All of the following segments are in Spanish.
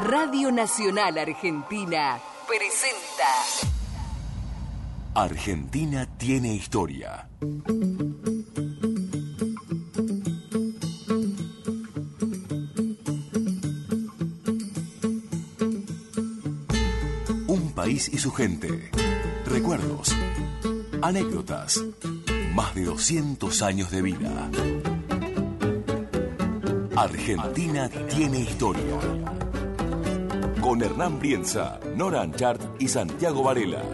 Radio Nacional Argentina presenta Argentina tiene historia. Un país y su gente. Recuerdos. Anécdotas. Más de 200 años de vida. Argentina tiene historia. Con Hernán Brienza, Nora Anchart y Santiago Varela.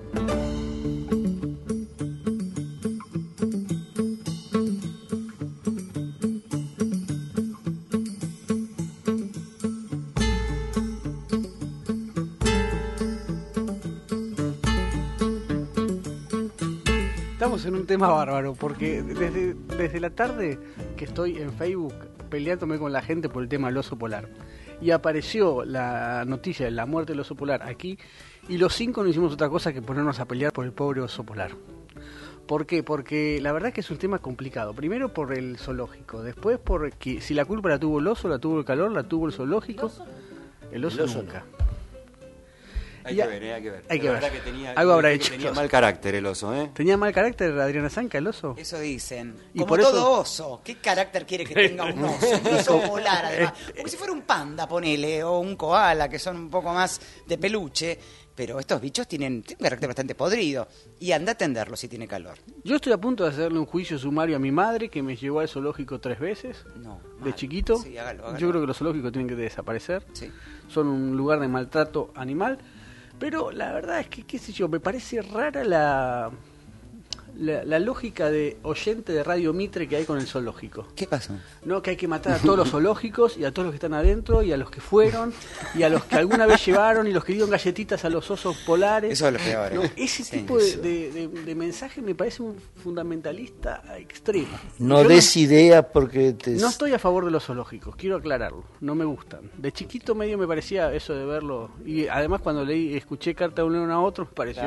Estamos en un tema bárbaro, porque desde la tarde que estoy en Facebook peleándome con la gente por el tema del oso polar. Y apareció la noticia de la muerte del oso polar aquí, y los 5 no hicimos otra cosa que ponernos a pelear por el pobre oso polar. ¿Por qué? Porque la verdad es que es un tema complicado. Primero por el zoológico, después porque si la culpa la tuvo el oso, la tuvo el calor, la tuvo el zoológico. El oso nunca. Hay que ver. Hay que ver. Que tenía, algo habrá hecho. Tenía mal carácter el oso, ¿eh? ¿Tenía mal carácter Adriana Zanca, el oso? Eso dicen. Y Como por todo eso... oso. ¿Qué carácter quiere que tenga un oso? Un oso polar, además. Como si fuera un panda, ponele, o un koala, que son un poco más de peluche. Pero estos bichos tienen un carácter bastante podrido. Y anda a atenderlo si tiene calor. Yo estoy a punto de hacerle un juicio sumario a mi madre, que me llevó al zoológico 3 veces, No, de chiquito. Sí, hágalo. Yo creo que los zoológicos tienen que desaparecer. Sí. Son un lugar de maltrato animal. Pero la verdad es que, qué sé yo, me parece rara la lógica de oyente de Radio Mitre que hay con el zoológico. ¿Qué pasó? No, que hay que matar a todos los zoológicos y a todos los que están adentro y a los que fueron y a los que alguna vez llevaron y los que dieron galletitas a los osos polares. Eso es lo peor. No, ese Sí, tipo eso. de mensaje me parece un fundamentalista extremo. No Yo des ideas porque te... no estoy a favor de los zoológicos, quiero aclararlo, no me gustan. De chiquito medio me parecía eso de verlo, y además cuando escuché Carta de un león a otro, me pareció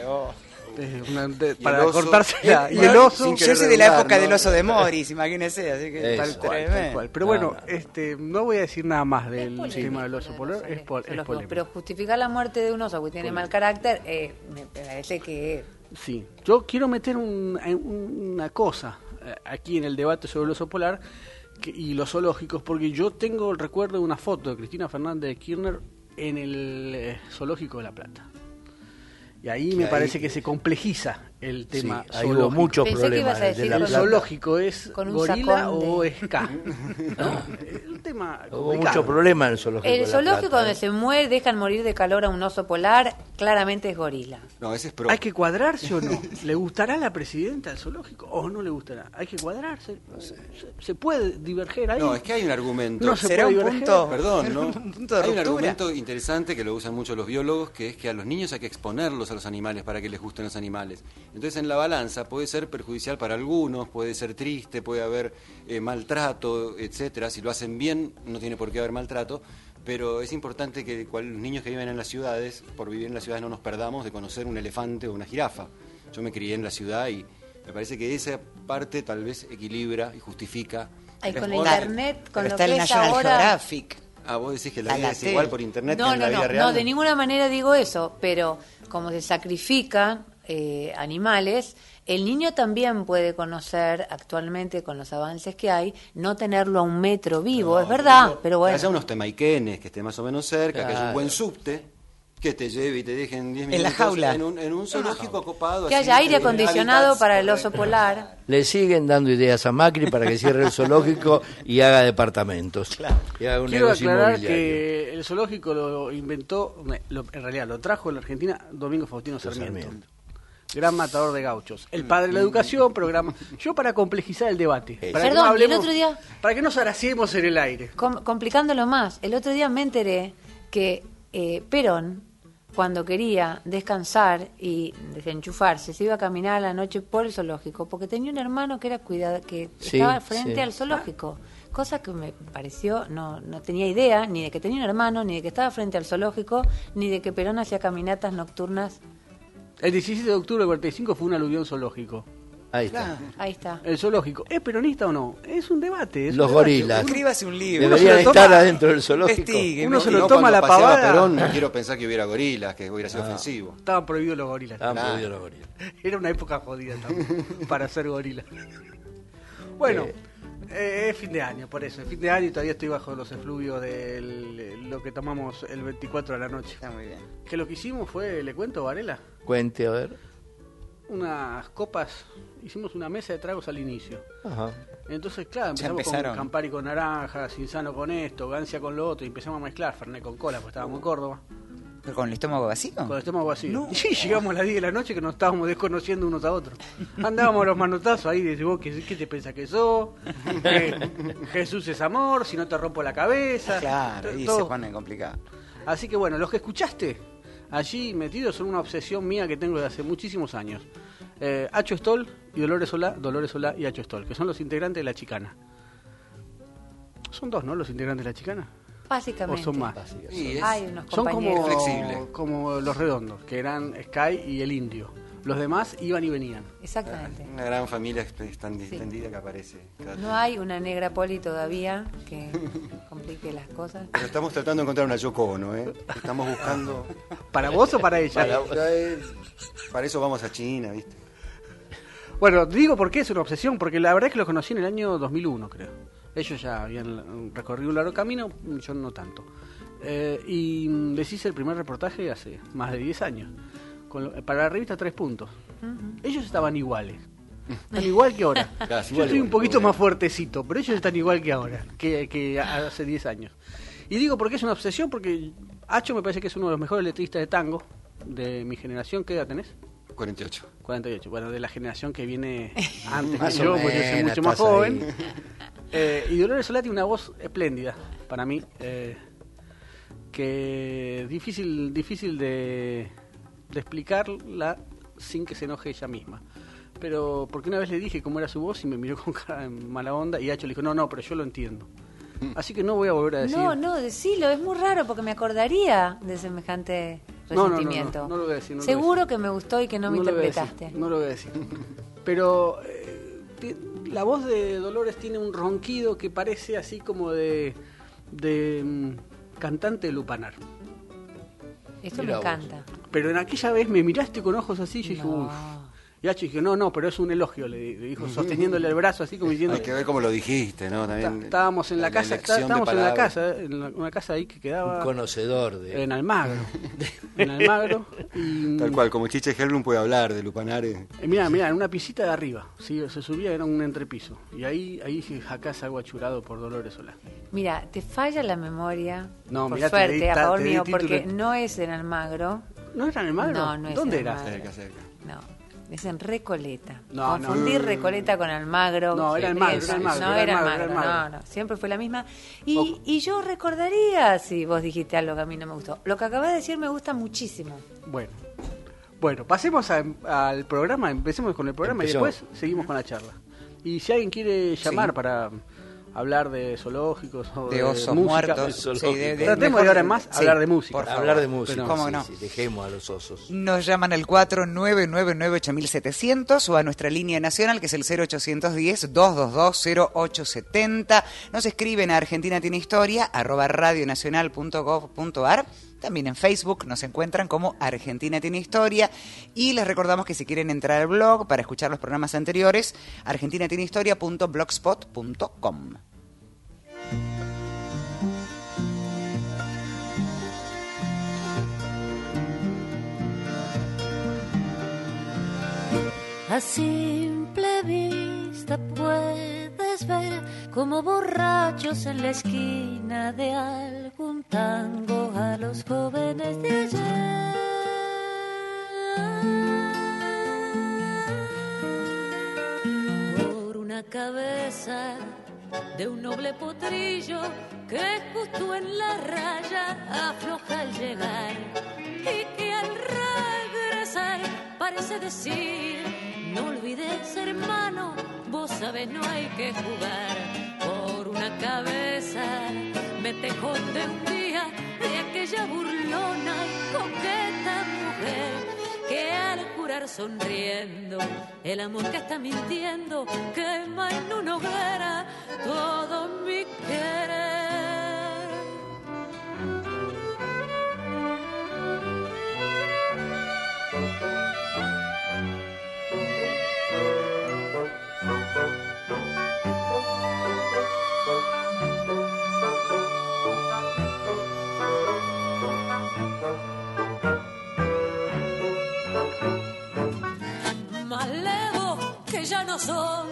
para oso, cortársela. Y el oso... Yo soy de la época del oso de Morris, imagínese, así que Eso, Tal cual. Pero bueno, no voy a decir nada más del polémico tema del oso polar, es polémico. Pero justificar la muerte de un oso que tiene mal carácter, me parece que... Sí, yo quiero meter una cosa aquí en el debate sobre el oso polar y los zoológicos, porque yo tengo el recuerdo de una foto de Cristina Fernández de Kirchner en el zoológico de La Plata. Y ahí me parece que se complejiza el tema Sí, ahí hubo zoológico. muchos Pensé que problemas. ibas a decir de la ¿El con plata. zoológico es con un gorila sacón o de- es K? ¿No? Un tema Hubo complicado. muchos problemas en el zoológico. de El La zoológico Plata, donde se muere, dejan morir de calor a un oso polar, claramente es gorila. No, ese es pro. ¿Hay que cuadrarse o no? ¿Le gustará la presidenta del zoológico o no le gustará? ¿Hay que cuadrarse? ¿Se puede diverger ahí? No, es que hay un argumento. No se ¿Será puede un diverger. punto? Perdón, ¿no? Un punto de Hay un ruptura. argumento interesante que lo usan mucho los biólogos, que es que a los niños hay que exponerlos a los animales para que les gusten los animales. Entonces en la balanza puede ser perjudicial para algunos, puede ser triste, puede haber maltrato, etcétera. Si lo hacen bien, no tiene por qué haber maltrato, pero es importante que los niños que viven en las ciudades, por vivir en las ciudades no nos perdamos de conocer un elefante o una jirafa. Yo me crié en la ciudad y me parece que esa parte tal vez equilibra y justifica. Ay, con Pero internet, con Pero lo está que el es National ahora... Geographic. Ah, vos decís que la La vida es tele. igual por internet que No, en la no, vida no, real. no, de ninguna manera digo eso, pero como se sacrifican animales, el niño también puede conocer actualmente con los avances que hay, no tenerlo a 1 metro vivo, es verdad, pero Que bueno. haya unos temaiquenes que esté más o menos cerca, que haya un Claro. buen subte, que te lleve y te deje en 10 En minutos la jaula. en un zoológico acopado. Que así, haya aire con acondicionado hábitats para el oso correctos. polar. Le siguen dando ideas a Macri para que cierre el zoológico y haga departamentos. Y haga un Quiero negocio aclarar inmobiliario. que el zoológico lo inventó, en realidad lo trajo a la Argentina Domingo Faustino Sarmiento. Gran matador de gauchos. El padre de la educación, programa. Yo para complejizar el debate. Para que Perdón, no y el otro día- Para que nos araciemos en el aire. Complicándolo más, el otro día me enteré que Perón, cuando quería descansar y desenchufarse, se iba a caminar a la noche por el zoológico, porque tenía un hermano que era que Sí, estaba frente sí. al zoológico. Cosa que me pareció, no tenía idea ni de que tenía un hermano, ni de que estaba frente al zoológico, ni de que Perón hacía caminatas nocturnas. El 17 de octubre del 45 fue un aluvión zoológico. Ahí está. Claro. Ahí está. El zoológico. ¿Es peronista o no? Es un debate. Los gorilas. Escríbase un libro. Deberían se lo estar toma- adentro del zoológico. Investigue. Uno se lo No, toma cuando la paseaba pavada. Perón, no quiero pensar que hubiera gorilas, que hubiera sido ofensivo. Estaban prohibidos los gorilas. Estaban Claro. prohibidos los gorilas. Era una época jodida también para ser gorila. Bueno, es fin de año, por eso. Es fin de año y todavía estoy bajo los efluvios de lo que tomamos el 24 de la noche. Está muy bien. Que lo que hicimos fue, ¿le cuento, Varela? Cuente, a ver. Unas copas, hicimos una mesa de tragos al inicio. Ajá. Entonces, claro, Ya empezamos empezaron. con Campari con naranja, Cinzano con esto, Gancia con lo otro, y empezamos a mezclar Fernet con cola, porque estábamos en Córdoba, ¿Pero con el estómago vacío? con el estómago vacío. No. Y sí, llegamos a las 10 de la noche que nos estábamos desconociendo unos a otros. Andábamos a los manotazos ahí, de vos, ¿qué te pensás que sos? Jesús es amor, si no te rompo la cabeza. Claro, y Todo. se pone complicado. Así que bueno, los que escuchaste allí metidos son una obsesión mía que tengo desde hace muchísimos años. Acho Stoll y Dolores Solá y Acho Stoll, que son los integrantes de La Chicana. Son dos, ¿no? Los integrantes de La Chicana. Básicamente. ¿O son más? Sí, Hay unos Son compañeros. Flexible. como los redondos, que eran Sky y el Indio. Los demás iban y venían. Exactamente. una gran familia extendida que aparece. No hay una negra poli todavía que complique las cosas. Pero estamos tratando de encontrar una Yoko Ono, ¿eh? Estamos buscando... ¿Para vos o para ella? Para eso vamos a China, ¿viste? Bueno, digo por qué es una obsesión, porque la verdad es que los conocí en el año 2001, creo. Ellos ya habían recorrido un largo camino, yo no tanto. Y les hice el primer reportaje hace más de 10 años, para la revista 3 Puntos. Ellos estaban iguales. Están igual que ahora. Casi Yo igual, estoy un igual, poquito igual. más fuertecito, pero ellos están igual que ahora, que hace 10 años. Y digo por qué es una obsesión, porque Acho me parece que es uno de los mejores letristas de tango de mi generación. ¿Qué edad tenés? 48. 48, bueno, de la generación que viene antes Más que o yo, porque yo soy menos, mucho más estás joven. ahí. Y Dolores Solá tiene una voz espléndida, para mí, que difícil de explicarla sin que se enoje ella misma. Pero porque una vez le dije cómo era su voz y me miró con cara de mala onda y Hacho le dijo, no, pero yo lo entiendo. Así que no voy a volver a decir... No, decilo, es muy raro porque me acordaría de semejante No, resentimiento. no lo voy a decir, no lo voy a Seguro decir. que me gustó y que no me lo voy a decir, interpretaste. no lo voy a decir. Pero la voz de Dolores tiene un ronquido que parece así como de cantante de lupanar. Esto Mira me vos. encanta. Pero en aquella vez me miraste con ojos así y yo dije, No. uff. Y Hacho dije, no, pero es un elogio, le dijo, sosteniéndole el brazo así como diciendo... Hay que ver cómo lo dijiste, ¿no? También Estábamos en la casa, elección de estábamos en la palabras. casa, una casa ahí que quedaba Un conocedor de... en Almagro. En Almagro. Y, Tal cual, como Chiche Helblum puede hablar de Lupanares. Mirá, en una pisita de arriba, ¿sí? Se subía, era un entrepiso. Y ahí dije, acá salgo achurado por Dolores Solá. Mira, te falla la memoria, No, por mirá, te di suerte, a favor te di mío, título. porque no es en Almagro. ¿No era en Almagro? No, no es ¿Dónde en era? Almagro. Cerca. No, es en Recoleta. No, Confundir no. Recoleta con Almagro. No, era Sí, Almagro, eso. era Almagro, No era era Almagro, Almagro, era Almagro. no, siempre fue la misma. O- Y yo recordaría si vos dijiste algo que a mí no me gustó. Lo que acabas de decir me gusta muchísimo. Bueno, pasemos al programa, empecemos con el programa Empezamos. y después seguimos con la charla. Y si alguien quiere llamar para hablar de zoológicos o De osos música, muertos. zoológico. tratemos mejor- de ahora en más sí, hablar de música. por favor. Hablar de música. Pero- ¿Cómo sí, no? sí, dejemos a los osos. Nos llaman al 4999-8700 o a nuestra línea nacional que es el 0810-222-0870. Nos escriben a Argentina Tiene Historia @radionacional.gov.ar. También en Facebook nos encuentran como Argentina Tiene Historia. Y les recordamos que si quieren entrar al blog para escuchar los programas anteriores, argentinatienehistoria.blogspot.com. A simple vista puedes ver como borrachos en la esquina de algún tango a los jóvenes de ayer. Por una cabeza de un noble potrillo que justo en la raya afloja al llegar y que al regresar parece decir: no olvides, hermano, vos sabés, no hay que jugar. Por una cabeza me te conté un día de aquella burlona y coqueta mujer que al curar llorar sonriendo. El amor que está mintiendo quema en una hoguera todo mi querer. Más lejos que ya no son,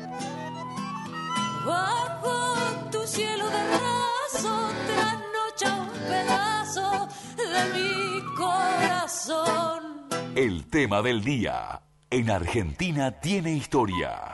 bajo tu cielo de raso, trasnocha un pedazo de mi corazón. El tema del día. En Argentina tiene historia.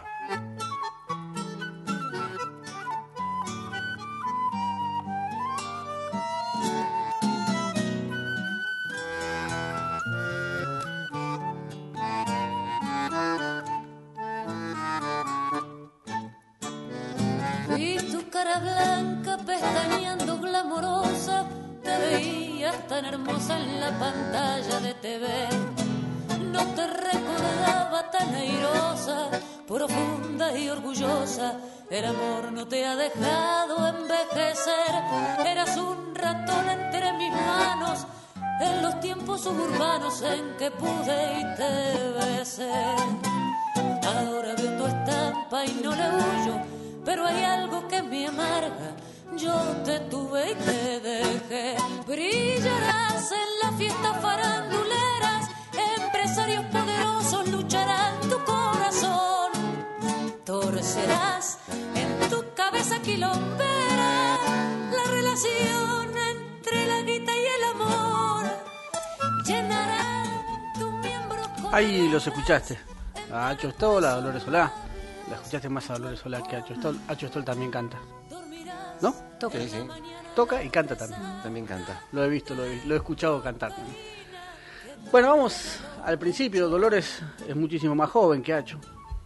Vi tu cara blanca pestañeando glamorosa, te veías tan hermosa en la pantalla de TV. No te recordaba tan airosa, profunda y orgullosa. El amor no te ha dejado envejecer. Eras un ratón entre mis manos en los tiempos suburbanos en que pude y te besé. Ahora veo tu estampa y no le huyo, pero hay algo que me amarga. Yo te tuve y te dejé. Brillarás en las fiestas faranduleras, empresarios poderosos lucharán tu corazón. Torcerás en tu cabeza quilombera la relación entre la guita y el amor. Llenarán tu miembro con... Ahí los escuchaste. A Acho Stoll, a Dolores Solá. La escuchaste más a Dolores Solá que a Acho Stoll. Acho Stoll también canta, ¿no? Toca. Sí, sí, Toca y canta también. también canta. Lo he visto, lo he escuchado cantar. Bueno, vamos al principio. Dolores es muchísimo más joven que Acho.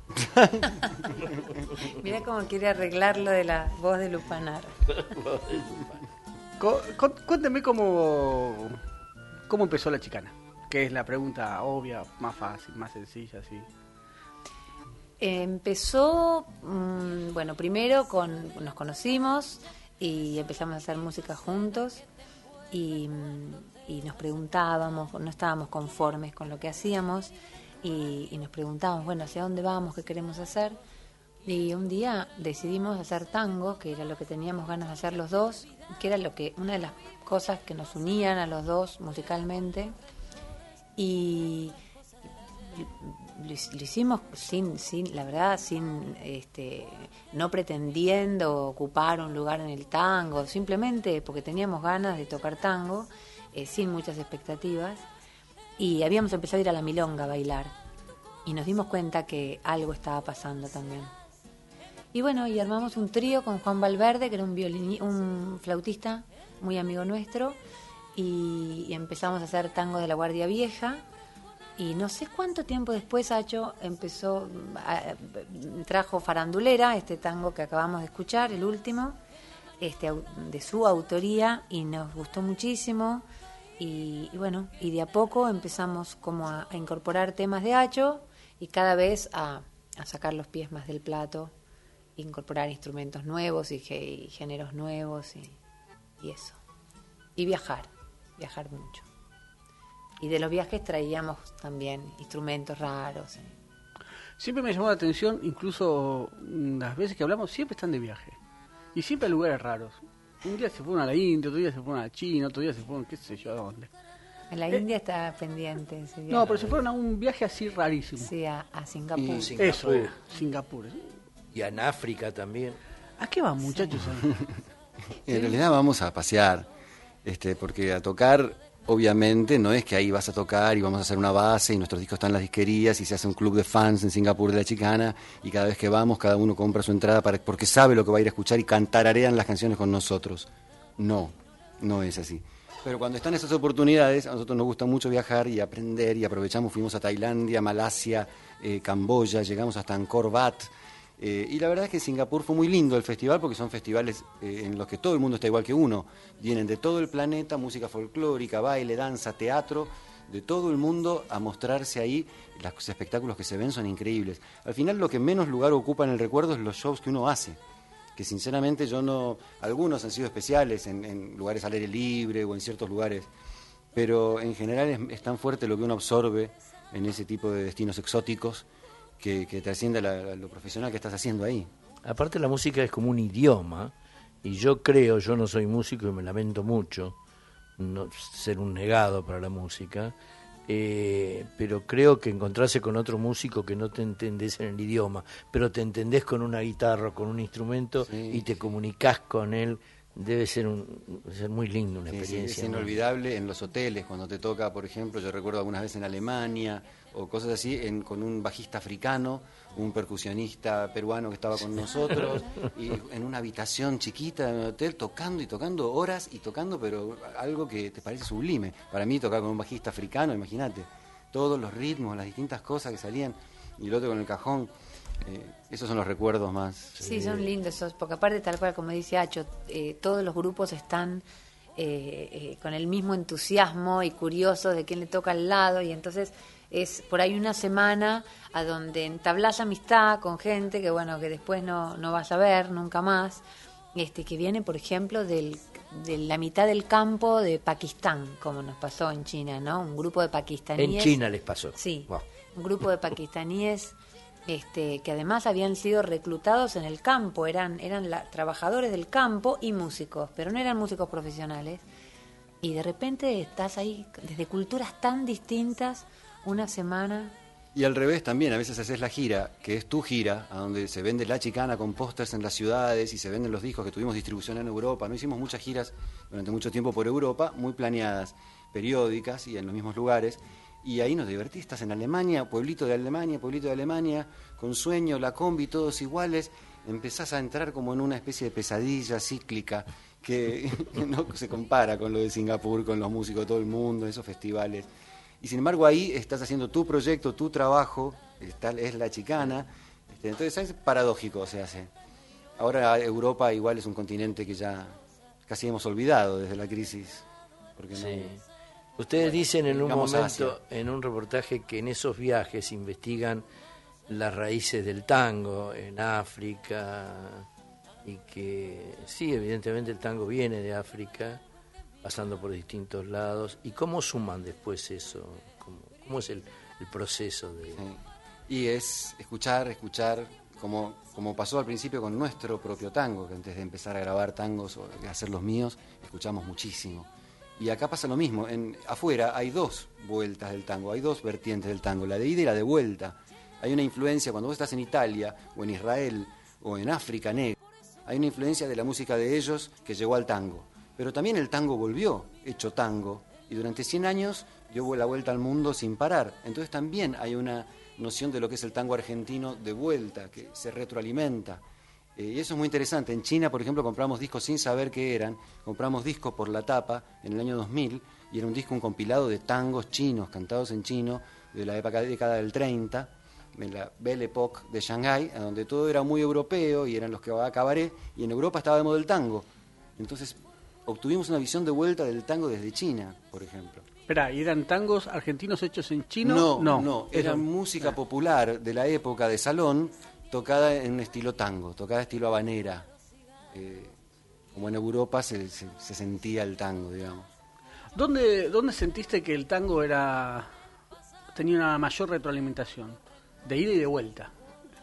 Mirá cómo quiere arreglar lo de la voz de Lupanar. Cuénteme cómo empezó la chicana, que es la pregunta obvia, más fácil, más sencilla, así. Empezó, bueno, primero nos conocimos y empezamos a hacer música juntos y nos preguntábamos, no estábamos conformes con lo que hacíamos y nos preguntábamos, bueno, ¿hacia dónde vamos? ¿Qué queremos hacer? Y un día decidimos hacer tango, que era lo que teníamos ganas de hacer los dos, que era una de las cosas que nos unían a los dos musicalmente, y lo hicimos sin la verdad, no pretendiendo ocupar un lugar en el tango, simplemente porque teníamos ganas de tocar tango, sin muchas expectativas, y habíamos empezado a ir a la milonga a bailar y nos dimos cuenta que algo estaba pasando también. Y bueno, y armamos un trío con Juan Valverde, que era un flautista muy amigo nuestro, y empezamos a hacer tango de la Guardia Vieja. Y no sé cuánto tiempo después Acho trajo Farandulera, este tango que acabamos de escuchar, el último, de su autoría, y nos gustó muchísimo. Y bueno, y de a poco empezamos como a incorporar temas de Acho y cada vez a sacar los pies más del plato, incorporar instrumentos nuevos y géneros nuevos y eso. Y viajar mucho. Y de los viajes traíamos también instrumentos raros. Siempre me llamó la atención, incluso las veces que hablamos, siempre están de viaje. Y siempre a lugares raros. Un día se fueron a la India, otro día se fueron a China, otro día se fueron, qué sé yo, a dónde. En la India está pendiente ese viaje. No, pero se fueron a un viaje así rarísimo. Sí, a Singapur. Y Singapur. Eso era, Singapur. Y en África también. ¿A qué van, muchachos? En realidad vamos a pasear, porque a tocar, obviamente, no es que ahí vas a tocar y vamos a hacer una base y nuestros discos están en las disquerías y se hace un club de fans en Singapur de la Chicana y cada vez que vamos cada uno compra su entrada porque sabe lo que va a ir a escuchar y cantararean las canciones con nosotros. No es así. Pero cuando están esas oportunidades, a nosotros nos gusta mucho viajar y aprender y aprovechamos, fuimos a Tailandia, Malasia, Camboya, llegamos hasta Angkor Wat. Y la verdad es que en Singapur fue muy lindo el festival porque son festivales en los que todo el mundo está igual que uno. Vienen de todo el planeta, música folclórica, baile, danza, teatro, de todo el mundo a mostrarse ahí. Los espectáculos que se ven son increíbles. Al final lo que menos lugar ocupa en el recuerdo es los shows que uno hace, que sinceramente yo no... Algunos han sido especiales en lugares al aire libre o en ciertos lugares, pero en general es tan fuerte lo que uno absorbe en ese tipo de destinos exóticos que trasciende a lo profesional que estás haciendo ahí. Aparte la música es como un idioma, y yo creo, yo no soy músico y me lamento mucho no ser un negado para la música, pero creo que encontrarse con otro músico que no te entendés en el idioma, pero te entendés con una guitarra, con un instrumento, sí, y te comunicás con él, debe ser muy lindo, una experiencia. Sí, es inolvidable en los hoteles, cuando te toca, por ejemplo, yo recuerdo algunas veces en Alemania o cosas así, con un bajista africano, un percusionista peruano que estaba con nosotros, y en una habitación chiquita en el hotel, tocando y tocando horas y tocando, pero algo que te parece sublime. Para mí tocar con un bajista africano, imagínate, todos los ritmos, las distintas cosas que salían, y el otro con el cajón. Esos son los recuerdos más. Sí, son lindos esos, porque aparte, tal cual como dice Acho, todos los grupos están con el mismo entusiasmo y curiosos de quién le toca al lado, y entonces es por ahí una semana a donde entablas amistad con gente que bueno, que después no vas a ver nunca más, que viene, por ejemplo, de la mitad del campo de Pakistán, como nos pasó en China, ¿no? Un grupo de pakistaníes. En China les pasó. Sí, wow. Un grupo de pakistaníes que además habían sido reclutados en el campo, eran trabajadores del campo y músicos, pero no eran músicos profesionales, y de repente estás ahí desde culturas tan distintas una semana. Y al revés también, a veces haces la gira, que es tu gira, a donde se vende la chicana con pósters en las ciudades y se venden los discos, que tuvimos distribución en Europa. No hicimos muchas giras durante mucho tiempo por Europa, muy planeadas, periódicas y en los mismos lugares. Y ahí nos divertís, estás en Alemania, pueblito de Alemania, con Sueño, La Combi, todos iguales. Empezás a entrar como en una especie de pesadilla cíclica que no se compara con lo de Singapur, con los músicos de todo el mundo, esos festivales. Y sin embargo ahí estás haciendo tu proyecto, tu trabajo, es la chicana. Entonces es paradójico, se hace. Ahora Europa igual es un continente que ya casi hemos olvidado desde la crisis. Porque sí. No... Ustedes dicen en un momento, Asia, en un reportaje, que en esos viajes investigan las raíces del tango en África, y que sí, evidentemente el tango viene de África, pasando por distintos lados. ¿Y cómo suman después eso? ¿Cómo es el proceso de...? Sí. Y es escuchar, como pasó al principio con nuestro propio tango, que antes de empezar a grabar tangos o de hacer los míos, escuchamos muchísimo. Y acá pasa lo mismo, afuera hay dos vueltas del tango, hay dos vertientes del tango, la de ida y la de vuelta. Hay una influencia, cuando vos estás en Italia, o en Israel, o en África negra, hay una influencia de la música de ellos que llegó al tango. Pero también el tango volvió, hecho tango, y durante 100 años dio la vuelta al mundo sin parar. Entonces también hay una noción de lo que es el tango argentino de vuelta, que se retroalimenta. Y eso es muy interesante. En China, por ejemplo, compramos discos sin saber qué eran. Compramos discos por la tapa en el año 2000, y era un compilado de tangos chinos, cantados en chino, de la década del 30, de la Belle Époque de Shanghái, donde todo era muy europeo y eran los que va a cabaret, y en Europa estaba de moda el tango. Entonces obtuvimos una visión de vuelta del tango desde China, por ejemplo. Espera, ¿y eran tangos argentinos hechos en chino? No, era música popular de la época de salón, tocada en un estilo tango, tocada estilo habanera. Como en Europa se sentía el tango, digamos. ¿Dónde sentiste que el tango tenía una mayor retroalimentación? De ida y de vuelta.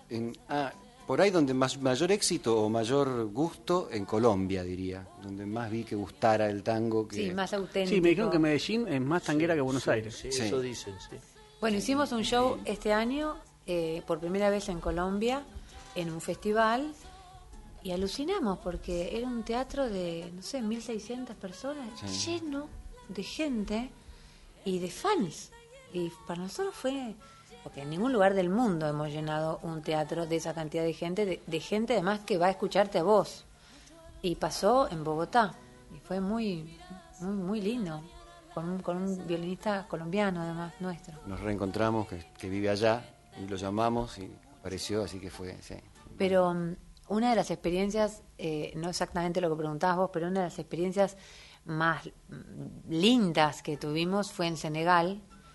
Por ahí donde mayor éxito o mayor gusto, en Colombia, diría. Donde más vi que gustara el tango. Sí, más auténtico. Sí, me dijeron que Medellín es más tanguera que Buenos Aires. Sí, eso dicen, sí. Bueno, hicimos un show este año, por primera vez en Colombia, en un festival, y alucinamos porque era un teatro de, 1.600 personas, sí, lleno de gente y de fans. Y para nosotros fue... Porque en ningún lugar del mundo hemos llenado un teatro de esa cantidad de gente, de gente además que va a escucharte a vos. Y pasó en Bogotá, y fue muy, muy, muy lindo, con un violinista colombiano además nuestro. Nos reencontramos, que vive allá, y lo llamamos y apareció, así que fue, sí. Pero una de las experiencias, no exactamente lo que preguntabas vos, pero una de las experiencias más lindas que tuvimos fue en Senegal,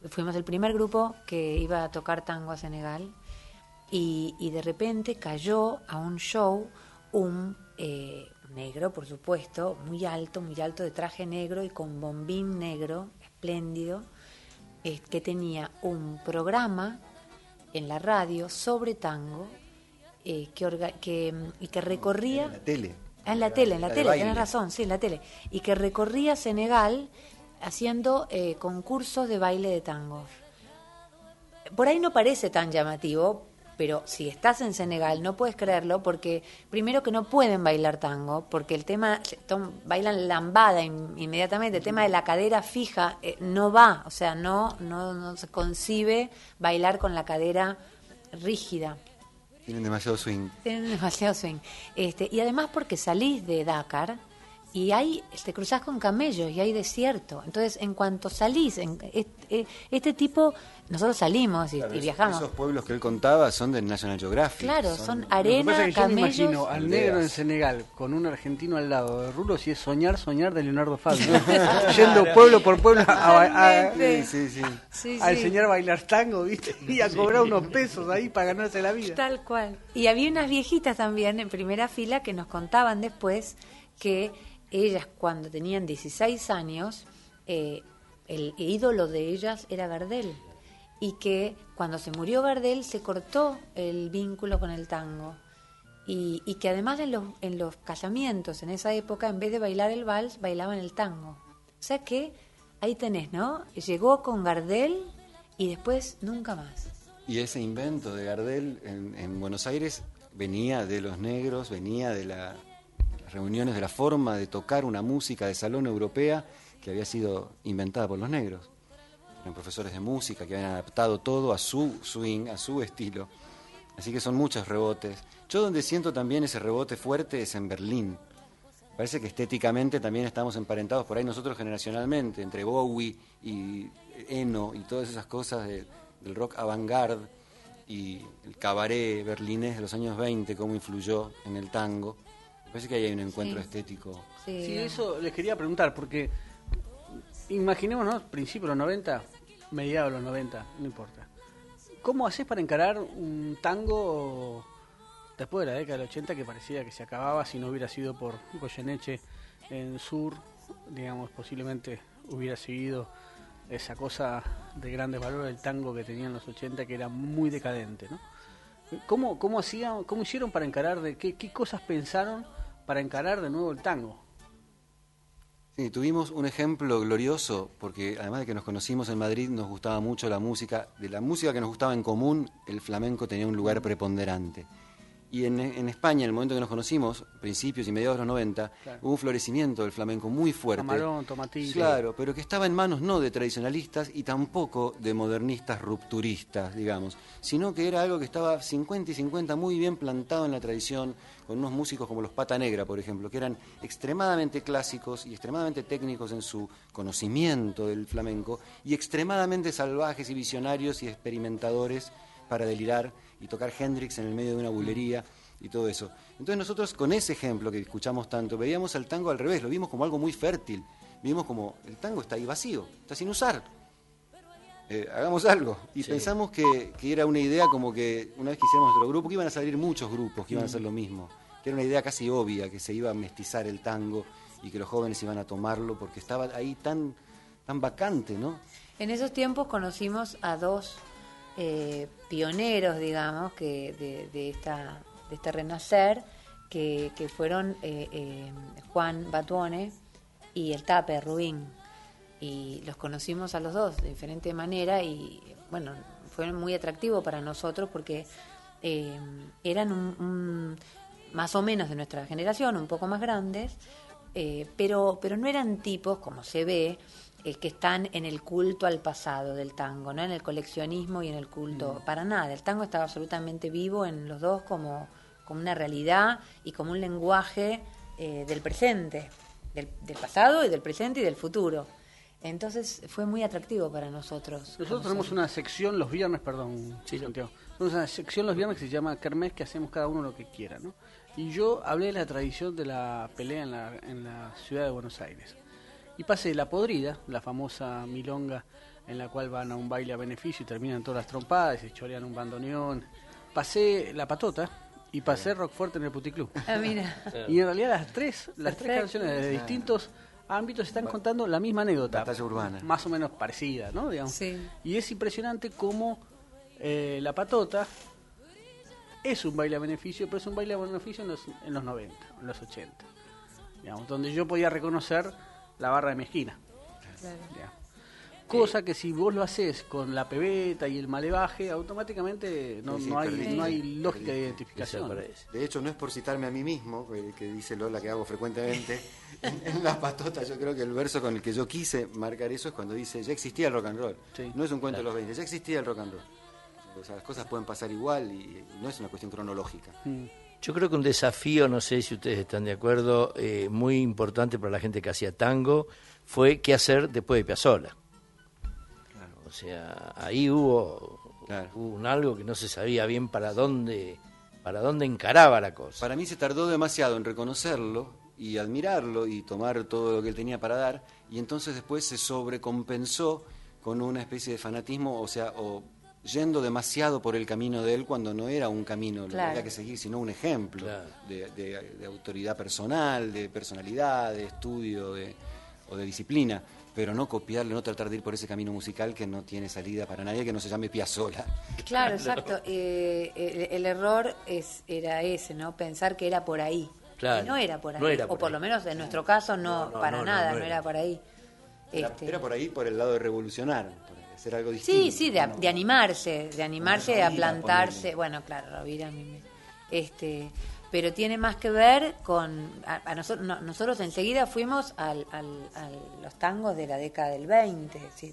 fuimos el primer grupo que iba a tocar tango a Senegal y de repente cayó a un show un negro, por supuesto, muy alto, de traje negro y con bombín negro, espléndido, que tenía un programa en la radio sobre tango y que recorría... En la tele. En la tele, baile. tenés razón, sí, en la tele. Y que recorría Senegal haciendo concursos de baile de tango. Por ahí no parece tan llamativo, pero si estás en Senegal no puedes creerlo, porque primero que no pueden bailar tango, porque el tema, bailan lambada inmediatamente, el tema de la cadera fija no va, o sea, no se concibe bailar con la cadera rígida. Tienen demasiado swing. Y además porque salís de Dakar y te cruzás con camellos y hay desierto. Entonces, en cuanto salís, este tipo, nosotros salimos y viajamos. Esos pueblos que él contaba son del National Geographic. Claro, son arena, Lo que pasa es que camellos. yo me imagino al negro en Senegal con un argentino al lado de Rulo, si es soñar de Leonardo Fabio, ¿no? Yendo pueblo por pueblo a enseñar a bailar tango, ¿viste? Y a cobrar unos pesos ahí para ganarse la vida. Tal cual. Y había unas viejitas también en primera fila que nos contaban después que ellas cuando tenían 16 años, el ídolo de ellas era Gardel. Y que cuando se murió Gardel se cortó el vínculo con el tango. Y que además en los casamientos en esa época, en vez de bailar el vals, bailaban el tango. O sea que ahí tenés, ¿no? Llegó con Gardel y después nunca más. Y ese invento de Gardel en Buenos Aires venía de los negros, venía de las reuniones, de la forma de tocar una música de salón europea que había sido inventada por los negros. Eran profesores de música que habían adaptado todo a su swing, a su estilo. Así que son muchos rebotes. Yo donde siento también ese rebote fuerte es en Berlín. Parece que estéticamente también estamos emparentados por ahí nosotros generacionalmente, entre Bowie y Eno y todas esas cosas del rock avant-garde y el cabaret berlinés de los años 20, cómo influyó en el tango. Me parece que ahí hay un encuentro estético. Sí, eso les quería preguntar, porque imaginémonos, principios de los 90, mediados de los 90, no importa. ¿Cómo haces para encarar un tango después de la década del 80 que parecía que se acababa si no hubiera sido por Goyeneche en Sur? Digamos, posiblemente hubiera seguido esa cosa de grandes valores del tango que tenían los 80, que era muy decadente, ¿no? ¿Cómo hicieron para encarar, qué cosas pensaron para encarar de nuevo el tango? Sí, tuvimos un ejemplo glorioso, porque además de que nos conocimos en Madrid, nos gustaba mucho la música. De la música que nos gustaba en común, el flamenco tenía un lugar preponderante. Y en España, en el momento que nos conocimos, principios y mediados de los 90, claro, hubo un florecimiento del flamenco muy fuerte. Camarón, Tomatito. Claro, pero que estaba en manos no de tradicionalistas y tampoco de modernistas rupturistas, digamos, sino que era algo que estaba 50 y 50 muy bien plantado en la tradición, con unos músicos como los Pata Negra, por ejemplo, que eran extremadamente clásicos y extremadamente técnicos en su conocimiento del flamenco y extremadamente salvajes y visionarios y experimentadores para delirar y tocar Hendrix en el medio de una bulería y todo eso. Entonces nosotros con ese ejemplo que escuchamos tanto, veíamos al tango al revés, lo vimos como algo muy fértil, vimos como el tango está ahí vacío, está sin usar, hagamos algo. Y sí, pensamos que era una idea como que una vez que hiciéramos nuestro grupo, que iban a salir muchos grupos que iban a hacer lo mismo, que era una idea casi obvia, que se iba a mestizar el tango y que los jóvenes iban a tomarlo porque estaba ahí tan vacante, ¿no? En esos tiempos conocimos a dos pioneros, digamos, que de este renacer, que fueron Juan Batuone y el Tape Rubín, y los conocimos a los dos de diferente manera y bueno, fue muy atractivo para nosotros porque eran más o menos de nuestra generación, un poco más grandes, pero no eran tipos, como se ve, que están en el culto al pasado del tango, no en el coleccionismo y en el culto, para nada. El tango estaba absolutamente vivo en los dos como una realidad y como un lenguaje del presente, del pasado y del presente y del futuro. Entonces fue muy atractivo para nosotros. Nosotros tenemos una sección los viernes, Santiago. Tenemos una sección los viernes que se llama Kermés, que hacemos cada uno lo que quiera, ¿no? Y yo hablé de la tradición de la pelea en la ciudad de Buenos Aires. Y pasé La Podrida, la famosa milonga en la cual van a un baile a beneficio y terminan todas las trompadas y se chorean un bandoneón. Pasé La Patota y pasé Rock Fuerte en el Puticlub. Ah, mira. Y en realidad las tres Perfecto. canciones de distintos ámbitos están contando la misma anécdota. Batalla urbana. Más o menos parecida, ¿no? Digamos. Sí. Y es impresionante cómo La Patota es un baile a beneficio, pero es un baile a beneficio en los 90, en los 80. Digamos, donde yo podía reconocer la barra de mi esquina. Claro. Digamos. Cosa que si vos lo haces con la pebeta y el malevaje, automáticamente no hay lógica de identificación. Desaparece. De hecho, no es por citarme a mí mismo, que dice Lola que hago frecuentemente, en La Patota yo creo que el verso con el que yo quise marcar eso es cuando dice, ya existía el rock and roll. Sí. No es un cuento de los 20, ya existía el rock and roll. O sea, las cosas pueden pasar igual y no es una cuestión cronológica. Yo creo que un desafío, no sé si ustedes están de acuerdo, muy importante para la gente que hacía tango, fue qué hacer después de Piazzolla. O sea, ahí hubo un algo que no se sabía bien para dónde encaraba la cosa. Para mí se tardó demasiado en reconocerlo y admirarlo y tomar todo lo que él tenía para dar, y entonces después se sobrecompensó con una especie de fanatismo, o yendo demasiado por el camino de él cuando no era un camino que había que seguir, sino un ejemplo de autoridad personal, de personalidad, de estudio o de disciplina, pero no copiarle, no tratar de ir por ese camino musical que no tiene salida para nadie, que no se llame Piazzolla. Claro, exacto. El error era ese, ¿no? Pensar que era por ahí. Claro. Y no era por ahí. No era o por por ahí. lo menos en nuestro caso no era por ahí. Era por ahí, por el lado de revolucionar, por hacer algo distinto. Sí, de animarse Rovira, a plantarse. ponele. Bueno, claro, Rovira pero tiene más que ver con nosotros enseguida fuimos a los tangos de la década del 20, ¿sí?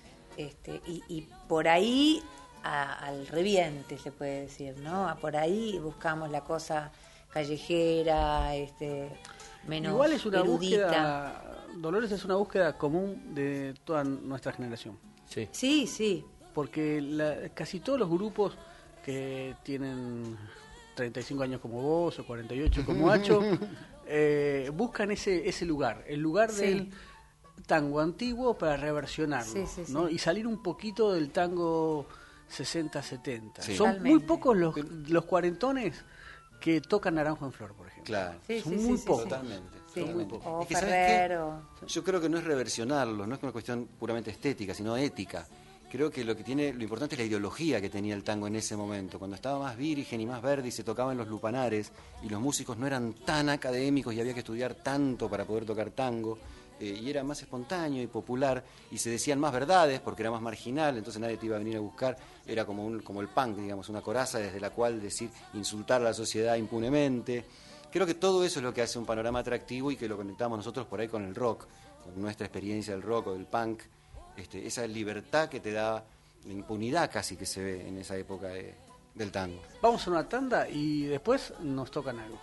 Y por ahí al reviente se puede decir, ¿no? Por ahí buscamos la cosa callejera, menos Igual es una erudita. búsqueda, Dolores, es una búsqueda común de toda nuestra generación. Sí. Sí. Porque casi todos los grupos que tienen 35 años como vos o 48 como Hacho, buscan ese lugar, el lugar del tango antiguo para reversionarlo, Sí. ¿no? Y salir un poquito del tango 60-70. Sí. Son Totalmente. muy pocos los cuarentones que tocan Naranjo en Flor, por ejemplo. Claro. Son muy pocos. Totalmente. Sí. Totalmente. O Es que, ¿sabes Ferrer, qué? o... Yo creo que no es reversionarlo, no es una cuestión puramente estética, sino ética. Creo que lo importante es la ideología que tenía el tango en ese momento, cuando estaba más virgen y más verde y se tocaba en los lupanares y los músicos no eran tan académicos y había que estudiar tanto para poder tocar tango, y era más espontáneo y popular y se decían más verdades porque era más marginal, entonces nadie te iba a venir a buscar, era como el punk, digamos, una coraza desde la cual insultar a la sociedad impunemente. Creo que todo eso es lo que hace un panorama atractivo y que lo conectamos nosotros por ahí con el rock, con nuestra experiencia del rock o del punk. Esa libertad que te da, la impunidad casi que se ve en esa época del tango. Vamos a una tanda y después nos tocan algo.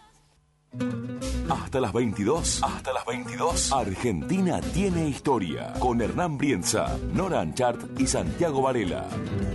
Hasta las 22. Argentina tiene historia. Con Hernán Brienza, Nora Anchart y Santiago Varela.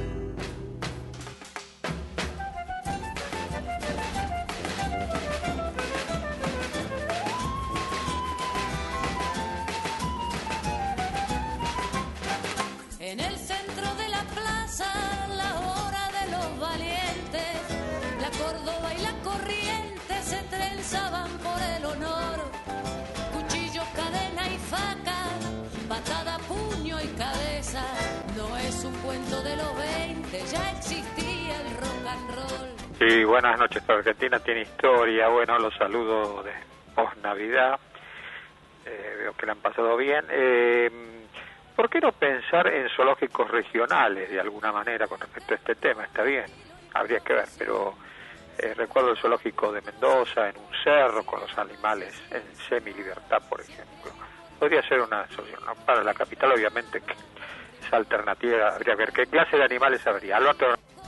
En el centro de la plaza, la hora de los valientes, la Córdoba y la Corriente se trenzaban por el honor. Cuchillo, cadena y faca, patada, puño y cabeza. No es un cuento de los 20, ya existía el rock and roll. Sí, buenas noches. Argentina tiene historia. Bueno, los saludos de post-Navidad. Veo que la han pasado bien. ¿Por qué no pensar en zoológicos regionales de alguna manera con respecto a este tema? Está bien, habría que ver, pero recuerdo el zoológico de Mendoza, en un cerro, con los animales en semi-libertad, por ejemplo. Podría ser una solución, ¿no? Para la capital, obviamente, que esa alternativa habría que ver qué clase de animales habría. Alberto.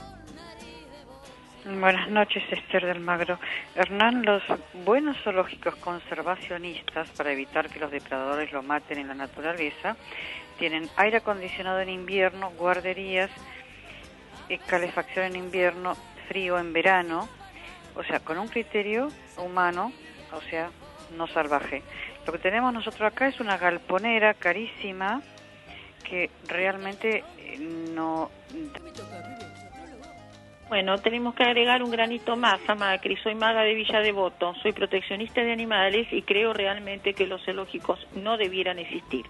Buenas noches, Esther del Magro. Hernán, los buenos zoológicos conservacionistas, para evitar que los depredadores lo maten en la naturaleza, tienen aire acondicionado en invierno, guarderías, calefacción en invierno, frío en verano, o sea, con un criterio humano, o sea, no salvaje. Lo que tenemos nosotros acá es una galponera carísima que realmente no... Bueno, tenemos que agregar un granito más a Macri. Soy Maga de Villa Devoto, soy proteccionista de animales y creo realmente que los zoológicos no debieran existir.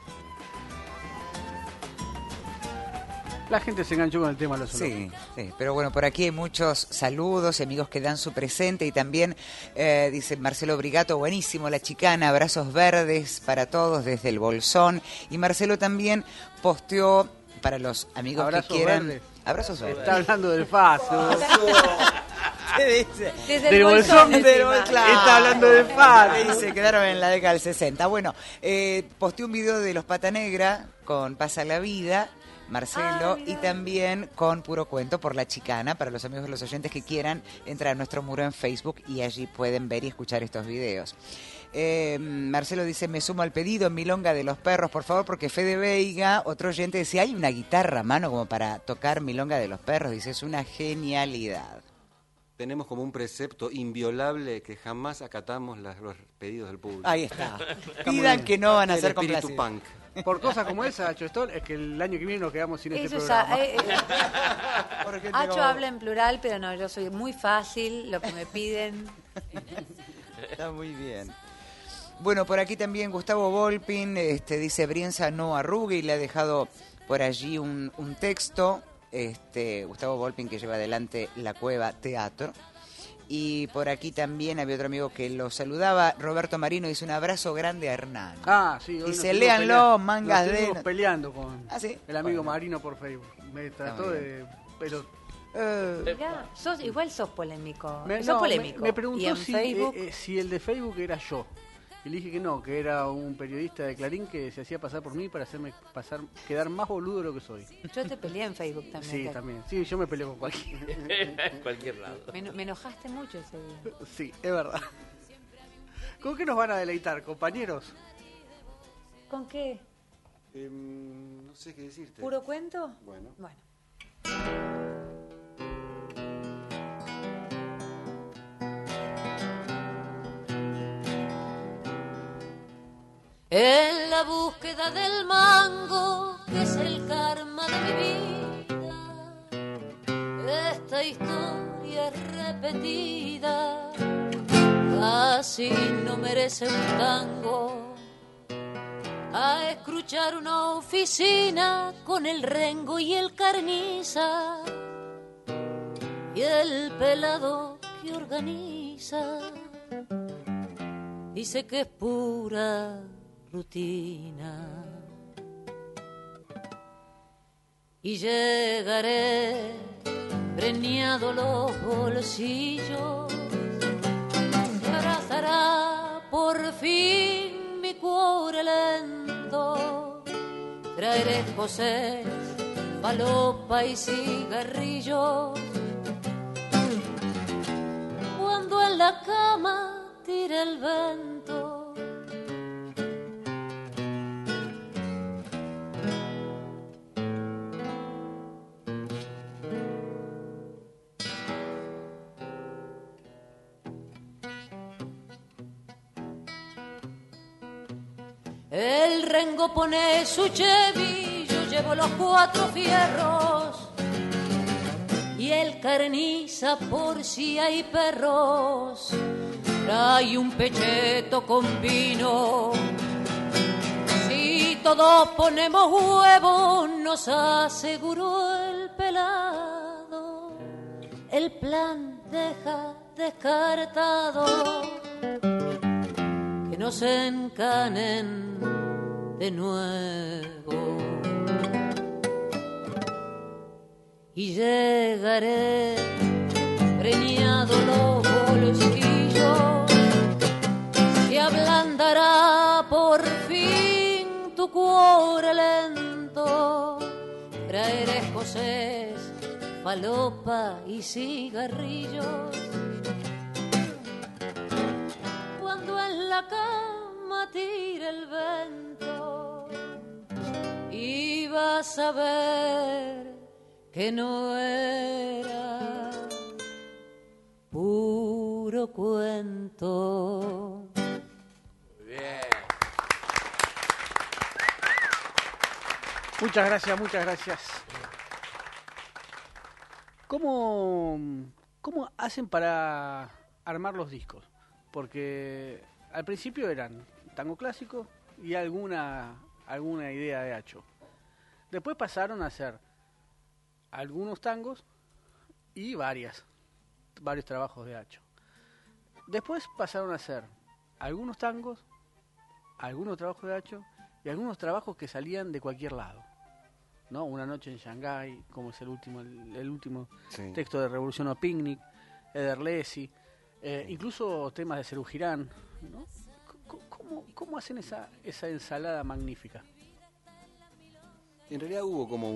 La gente se enganchó con el tema de los zoológicos. Sí, pero bueno, por aquí hay muchos saludos, amigos que dan su presente y también dice Marcelo Brigato, buenísimo La Chicana, abrazos verdes para todos desde el Bolsón. Y Marcelo también posteó para los amigos abrazos que quieran... verdes. Abrazos verdes. Está hablando del Faso. ¿Qué dice? Desde Del el Bolsón. Claro. Está hablando del Faso. Y se quedaron en la década del 60. Bueno, posteó un video de los Pata Negra con Pasa la Vida, Marcelo, y también con Puro Cuento por La Chicana, para los amigos de los oyentes que quieran entrar a nuestro muro en Facebook y allí pueden ver y escuchar estos videos. Marcelo dice, me sumo al pedido, Milonga de los Perros, por favor, porque Fede Veiga, otro oyente, decía, hay una guitarra a mano como para tocar Milonga de los Perros, dice, es una genialidad. Tenemos como un precepto inviolable que jamás acatamos los pedidos del público. Ahí está. Pidan que no van a ser espíritu complacidos. punk. Por cosas como esa, Chostón, es que el año que viene nos quedamos sin este Eso programa. Acho habla en plural, pero no, yo soy muy fácil, lo que me piden. Está muy bien. Bueno, por aquí también Gustavo Volpin dice, Brienza no arrugue, y le ha dejado por allí un texto. Gustavo Volpin, que lleva adelante La Cueva Teatro. Y por aquí también había otro amigo que lo saludaba, Roberto Marino, dice un abrazo grande a Hernán. Ah, sí. Hoy Dice, léanlo, mangas nos de... estuvimos peleando con ¿sí? el amigo Marino por Facebook. Me trató de... Pero... Mirá, igual sos polémico. No, polémico. me preguntó y en si, Facebook... si el de Facebook era yo. Y le dije que no, que era un periodista de Clarín que se hacía pasar por mí para hacerme quedar más boludo de lo que soy. Yo te peleé en Facebook también. Sí, también. Sí, yo me peleo con cualquiera. En cualquier lado. Me enojaste mucho ese día. Sí, es verdad. ¿Con qué nos van a deleitar, compañeros? ¿Con qué? No sé qué decirte. ¿Puro cuento? Bueno. En la búsqueda del mango, que es el karma de mi vida, esta historia repetida casi no merece un tango. A escruchar una oficina con el rengo y el carniza y el pelado que organiza dice que es pura rutina. Y llegaré preñado los bolsillos, me abrazará por fin mi cuore lento, traeré José, falopa y cigarrillos, cuando en la cama tire el vento. El rengo pone su Chevy, yo llevo los 4 fierros y el carniza por si hay perros trae un pecheto con vino. Si todos ponemos huevos nos aseguró el pelado, el plan deja descartado que no se encanen de nuevo. Y llegaré preñado los bolsillos, se ablandará por fin tu cuore lento, traeré José, falopa y cigarrillos, cuando en la cama tire el vento y vas a ver que no era puro cuento. Muy bien. Muchas gracias, muchas gracias. ¿Cómo hacen para armar los discos? Porque al principio eran tango clásico y alguna idea de Acho. Después pasaron a hacer algunos tangos y varios trabajos de Acho. Después pasaron a hacer algunos tangos, algunos trabajos de Acho y algunos trabajos que salían de cualquier lado, ¿no? Una noche en Shanghái, como es el último Sí. texto de Revolución o Picnic, Ederlesi, incluso temas de Serú Girán, ¿no? ¿Cómo hacen esa ensalada magnífica? En realidad hubo como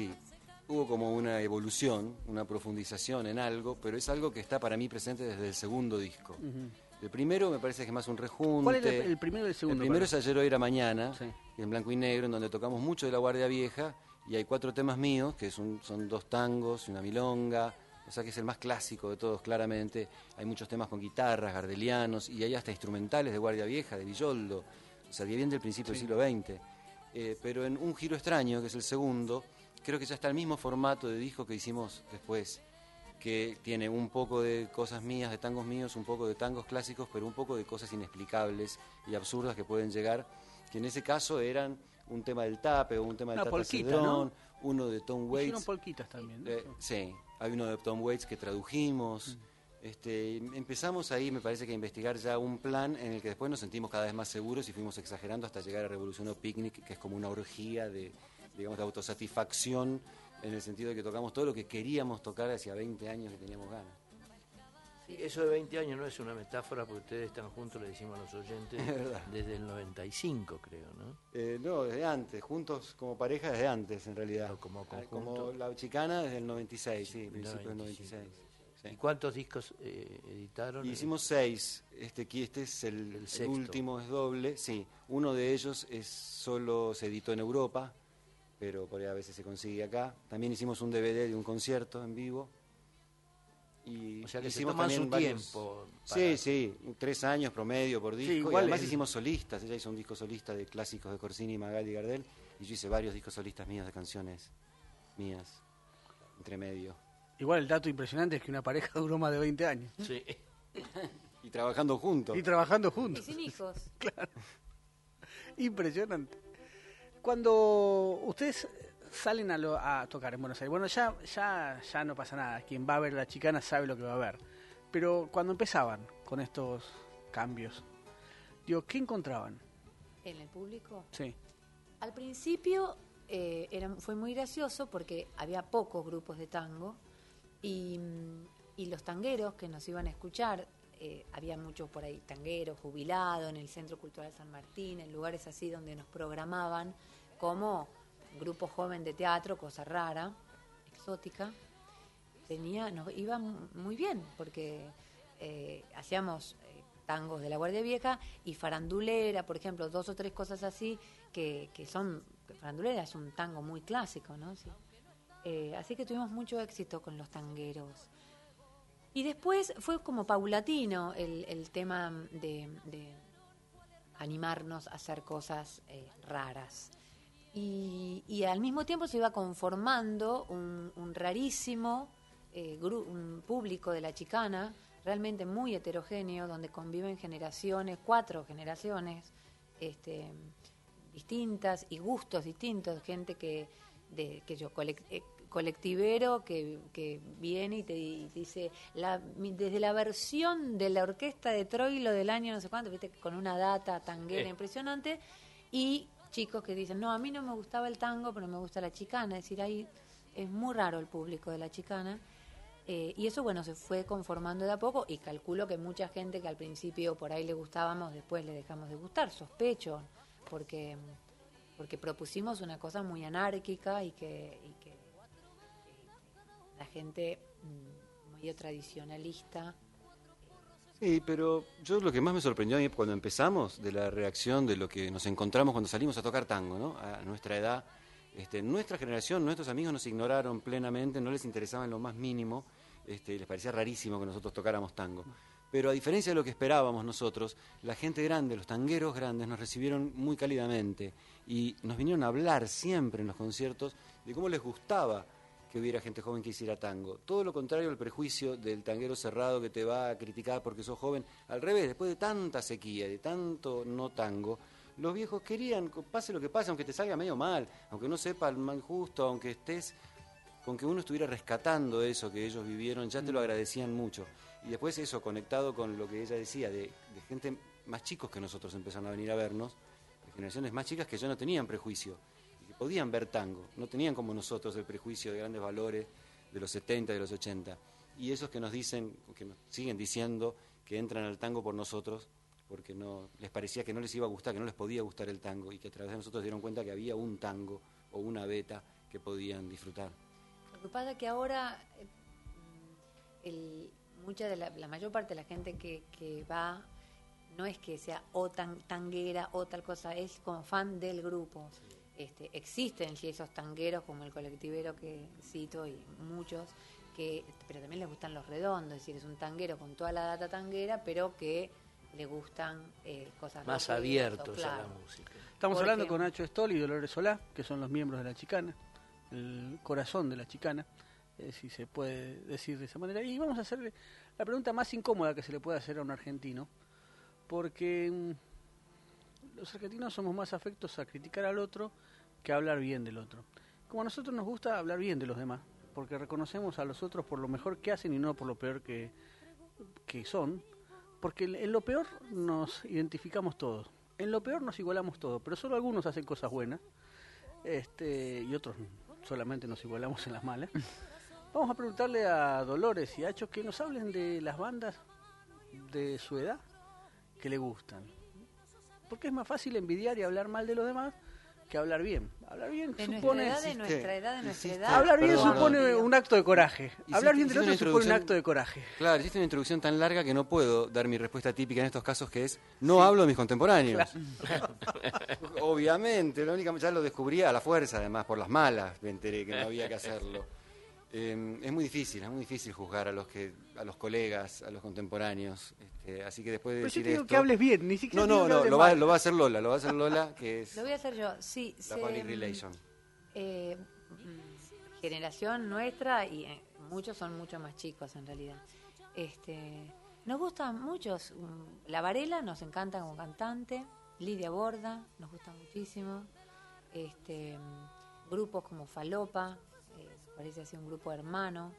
una evolución, una profundización en algo, pero es algo que está para mí presente desde el segundo disco. Uh-huh. El primero me parece que es más un rejunte. ¿Cuál es el primero y el segundo? El primero es Ayer, Hoy, Era Mañana, Sí. en blanco y negro, en donde tocamos mucho de La Guardia Vieja, y hay 4 temas míos, que son 2 tangos y una milonga, o sea que es el más clásico de todos, claramente. Hay muchos temas con guitarras, gardelianos, y hay hasta instrumentales de Guardia Vieja, de Villoldo, o sea, bien del principio del siglo XX. Pero en Un Giro Extraño, que es el segundo, creo que ya está el mismo formato de disco que hicimos después, que tiene un poco de cosas mías, de tangos míos, un poco de tangos clásicos, pero un poco de cosas inexplicables y absurdas que pueden llegar, que en ese caso eran un tema del Tape o un tema del Una Tata polquita, Cedrón, ¿no? uno de Tom Hicieron Waits. polquitas también, ¿no? Sí, hay uno de Tom Waits que tradujimos. Empezamos ahí, me parece que a investigar ya un plan en el que después nos sentimos cada vez más seguros y fuimos exagerando hasta llegar a Revolución o Picnic, que es como una orgía de autosatisfacción, en el sentido de que tocamos todo lo que queríamos tocar hacía 20 años que teníamos ganas. Sí, eso de 20 años no es una metáfora, porque ustedes están juntos, le decimos a los oyentes, Es verdad. desde el 95, creo, ¿no? No, desde antes, juntos como pareja desde antes en realidad. No, como conjunto. Como La Chicana desde el 96, sí, principios del 96. Sí. ¿Y cuántos discos editaron? Y hicimos 6. Este es el sexto. último, es doble, sí. Uno de ellos solo se editó en Europa, pero por ahí a veces se consigue acá. También hicimos un DVD de un concierto en vivo. Y O sea que se hicimos toman también su tiempo Sí, sí, 3 años promedio por disco. Sí, Y igual además es- hicimos solistas. Ella hizo un disco solista de clásicos de Corsini, Magaldi y Gardel. Y yo hice varios discos solistas míos de canciones mías, entre medio. Igual el dato impresionante es que una pareja duró más de 20 años. Sí. Y trabajando juntos. Y trabajando Y juntos. sin hijos. Impresionante. Cuando ustedes salen a tocar en Buenos Aires, bueno, ya no pasa nada. Quien va a ver La Chicana sabe lo que va a ver. Pero cuando empezaban con estos cambios, digo, ¿qué encontraban? ¿En el público? Sí. Al principio fue muy gracioso porque había pocos grupos de tango y los tangueros que nos iban a escuchar, había muchos por ahí tangueros, jubilados, en el Centro Cultural San Martín, en lugares así donde nos programaban como grupo joven de teatro, cosa rara, exótica. Nos iba muy bien porque hacíamos tangos de La Guardia Vieja y farandulera, por ejemplo, 2 o 3 cosas así que farandulera es un tango muy clásico, ¿no? Sí. Así que tuvimos mucho éxito con los tangueros. Y después fue como paulatino el tema de animarnos a hacer cosas raras. Y al mismo tiempo se iba conformando un rarísimo un público de La Chicana, realmente muy heterogéneo, donde conviven 4 generaciones distintas y gustos distintos, gente colectivero que viene y te dice desde la versión de la orquesta de Troilo del año no sé cuánto, viste, con una data tanguera impresionante, y chicos que dicen, no, a mí no me gustaba el tango, pero me gusta La Chicana. Es decir, ahí es muy raro el público de La Chicana. Y eso, bueno, se fue conformando de a poco, y calculo que mucha gente que al principio por ahí le gustábamos, después le dejamos de gustar, sospecho, porque propusimos una cosa muy anárquica y que la gente medio tradicionalista. Sí, pero yo lo que más me sorprendió a mí cuando empezamos, de la reacción de lo que nos encontramos cuando salimos a tocar tango, ¿no? A nuestra edad, nuestra generación, nuestros amigos nos ignoraron plenamente, no les interesaba en lo más mínimo, les parecía rarísimo que nosotros tocáramos tango. Pero a diferencia de lo que esperábamos nosotros, la gente grande, los tangueros grandes, nos recibieron muy cálidamente y nos vinieron a hablar siempre en los conciertos de cómo les gustaba que hubiera gente joven que hiciera tango. Todo lo contrario al prejuicio del tanguero cerrado que te va a criticar porque sos joven. Al revés, después de tanta sequía, de tanto no tango, los viejos querían, pase lo que pase, aunque te salga medio mal, aunque no sepa el mal justo, aunque estés... con que uno estuviera rescatando eso que ellos vivieron, ya te lo agradecían mucho. Y después eso, conectado con lo que ella decía, de gente más chicos que nosotros empezaron a venir a vernos, de generaciones más chicas que ya no tenían prejuicio, y que podían ver tango, no tenían como nosotros el prejuicio de grandes valores de los 70 y de los 80. Y esos que nos dicen, que nos siguen diciendo que entran al tango por nosotros, porque no les parecía que no les iba a gustar, que no les podía gustar el tango, y que a través de nosotros dieron cuenta que había un tango o una beta que podían disfrutar. Lo que pasa es que ahora la mayor parte de la gente que va no es que sea o tanguera o tal cosa, es como fan del grupo. Existen sí esos tangueros como el colectivero que cito y muchos, pero también les gustan los redondos, es decir, es un tanguero con toda la data tanguera, pero que le gustan cosas más rockeras, abiertos claro. a la música. Estamos hablando con Nacho Stoll y Dolores Solá, que son los miembros de La Chicana, el corazón de La Chicana, si se puede decir de esa manera. Y vamos a hacerle la pregunta más incómoda que se le puede hacer a un argentino, porque los argentinos somos más afectos a criticar al otro que a hablar bien del otro. Como a nosotros nos gusta hablar bien de los demás, porque reconocemos a los otros por lo mejor que hacen y no por lo peor que son, porque en lo peor nos identificamos todos, en lo peor nos igualamos todos, pero solo algunos hacen cosas buenas, y otros solamente nos igualamos en las malas. Vamos a preguntarle a Dolores y a Acho que nos hablen de las bandas de su edad que le gustan, porque es más fácil envidiar y hablar mal de los demás que hablar bien. Hablar bien de supone... nuestra edad. Hablar bien Perdón, supone un acto de coraje. Hablar bien del otro supone un acto de coraje. Claro, hiciste una introducción tan larga que no puedo dar mi respuesta típica en estos casos, que es, no hablo de mis contemporáneos. Claro. Obviamente, ya lo descubrí a la fuerza, además, por las malas, me enteré que no había que hacerlo. Es muy difícil juzgar a los colegas, a los contemporáneos, así que después de Pero decir yo te digo esto... que hables bien, ni siquiera No, te digo que lo hables mal. va a hacer Lola, que es Lo voy a hacer yo, sí. la public relation. Generación nuestra y muchos son mucho más chicos en realidad. Nos gustan muchos. La Varela nos encanta como cantante, Lidia Borda nos gusta muchísimo. Grupos como Falopa, parece así un grupo hermano.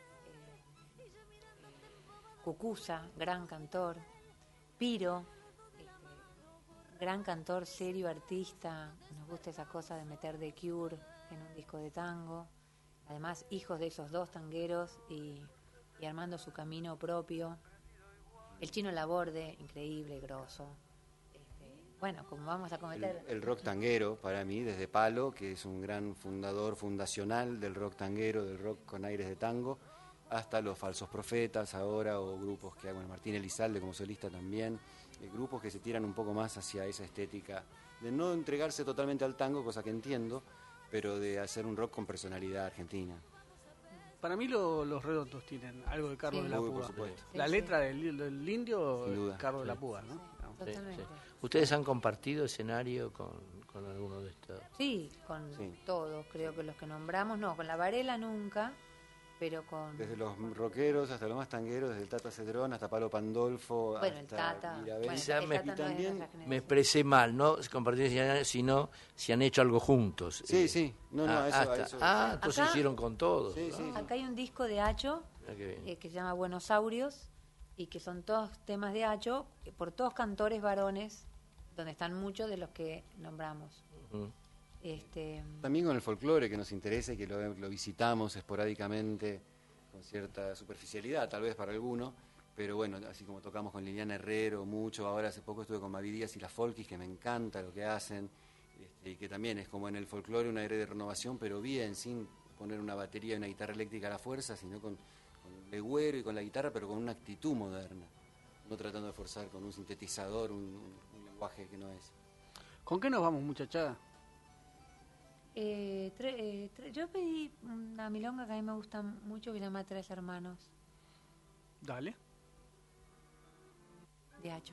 Cucuza, gran cantor. Piro, gran cantor, serio, artista. Nos gusta esa cosa de meter The Cure en un disco de tango. Además, hijos de esos dos tangueros y armando su camino propio. El Chino Laborde, increíble, grosso. Bueno, como vamos a cometer... El rock tanguero, para mí, desde Palo, que es un gran fundacional del rock tanguero, del rock con aires de tango, hasta los Falsos Profetas ahora, o grupos que hago, Martín Elizalde como solista también, grupos que se tiran un poco más hacia esa estética, de no entregarse totalmente al tango, cosa que entiendo, pero de hacer un rock con personalidad argentina. Para mí los redondos tienen algo de Carlos de la Uy, Púa. por supuesto. La letra del indio, Sin duda. Carlos de la Púa, ¿no? Sí, sí. ¿Ustedes han compartido escenario con alguno de estos? Sí, con todos, creo que los que nombramos, no, con la Varela nunca, pero con... Desde los rockeros hasta los más tangueros, desde el Tata Cedrón hasta Palo Pandolfo, Bueno, el hasta Tata, Mirabel. bueno, Quizá el me- Tata no es de también nuestra generación. Me expresé mal, no compartir escenario, sino si han hecho algo juntos. Sí. No, a eso. Entonces Acá- hicieron con todos. Sí, ¿no? sí. Acá hay un disco de Acho Mirá qué bien. que se llama Buenosaurios y que son todos temas de Acho por todos cantores varones, donde están muchos de los que nombramos. Ujú. También con el folclore que nos interesa y que lo visitamos esporádicamente, con cierta superficialidad tal vez para alguno, pero bueno, así como tocamos con Liliana Herrero mucho, ahora hace poco estuve con Mavi Díaz y las Folkis, que me encanta lo que hacen, y que también es como en el folclore un aire de renovación, pero bien, sin poner una batería y una guitarra eléctrica a la fuerza, sino con el legüero y con la guitarra, pero con una actitud moderna, no tratando de forzar con un sintetizador un lenguaje que no es. ¿Con qué nos vamos, muchachada? Yo pedí una milonga que a mí me gusta mucho que se llama Tres Hermanos. Dale. de Hacho.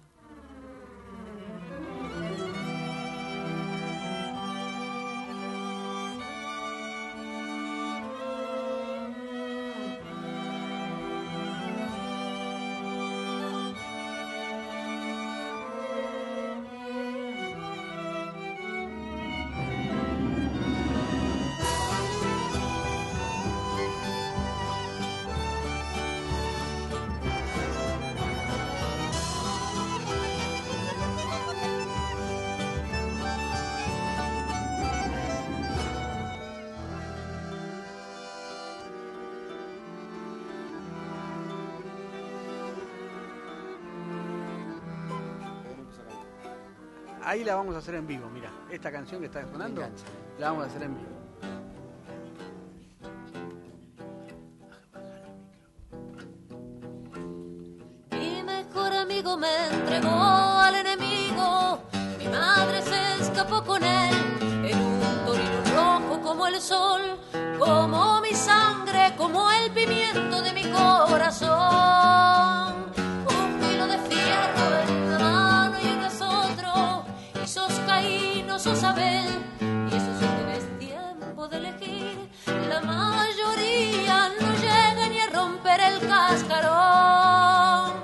Ahí la vamos a hacer en vivo, mira. Esta canción que está sonando, la vamos a hacer en vivo. Mi mejor amigo me entregó al enemigo, mi madre se escapó con él, en un torino rojo como el sol, como mi sangre, como el pimiento de mi corazón. Un filo de fierro en una mano y en nosotros, y sos Caín o sos Abel, y eso sí tenés tiempo de elegir. La mayoría no llega ni a romper el cascarón.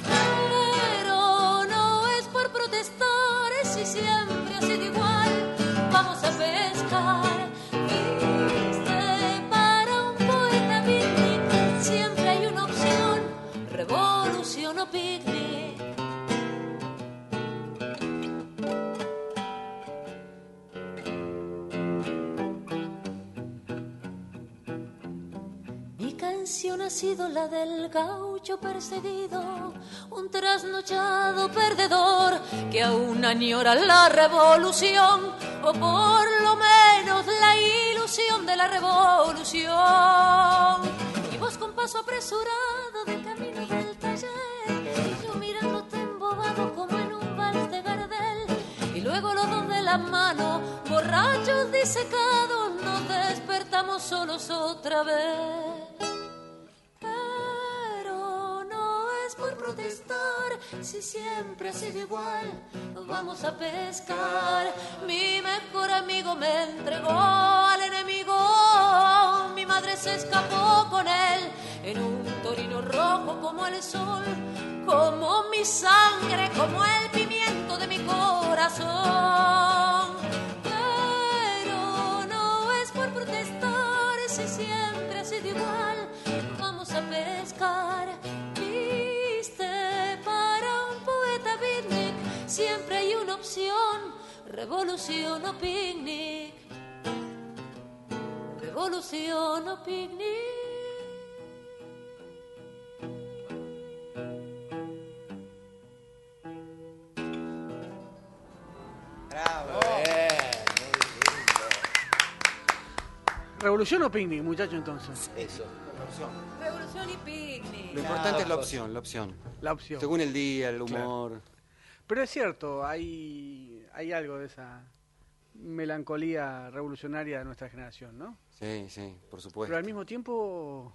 Pero no es por protestar, es si siempre ha sido igual. Vamos a pescar. Viste, para un poeta picnic siempre hay una opción: revolución o picnic. Mi canción ha sido la del gaucho perseguido, un trasnochado perdedor que aún añora la revolución, o por lo menos la ilusión de la revolución. Y vos con paso apresurado de camino del taller, y yo mirándote embobado como en un vals de Gardel, y luego los dos de la mano, borrachos disecados, nos despertamos solos otra vez. Pero no es por protestar, si siempre ha sido igual. Vamos a pescar. Mi mejor amigo me entregó al enemigo, mi madre se escapó con él, en un torino rojo como el sol, como mi sangre, como el pimiento de mi corazón. Pero no es por protestar, si siempre ha sido igual. Vamos a pescar. Viste, para un poeta picnic siempre hay una opción: revolución o picnic. Revolución o picnic. Bravo. ¿Revolución o picnic, muchachos, entonces? Eso. Revolución y picnic. Lo importante es la opción, la opción. La opción. Según el día, el humor. Pero es cierto, hay algo de esa melancolía revolucionaria de nuestra generación, ¿no? Sí, sí, por supuesto. Pero al mismo tiempo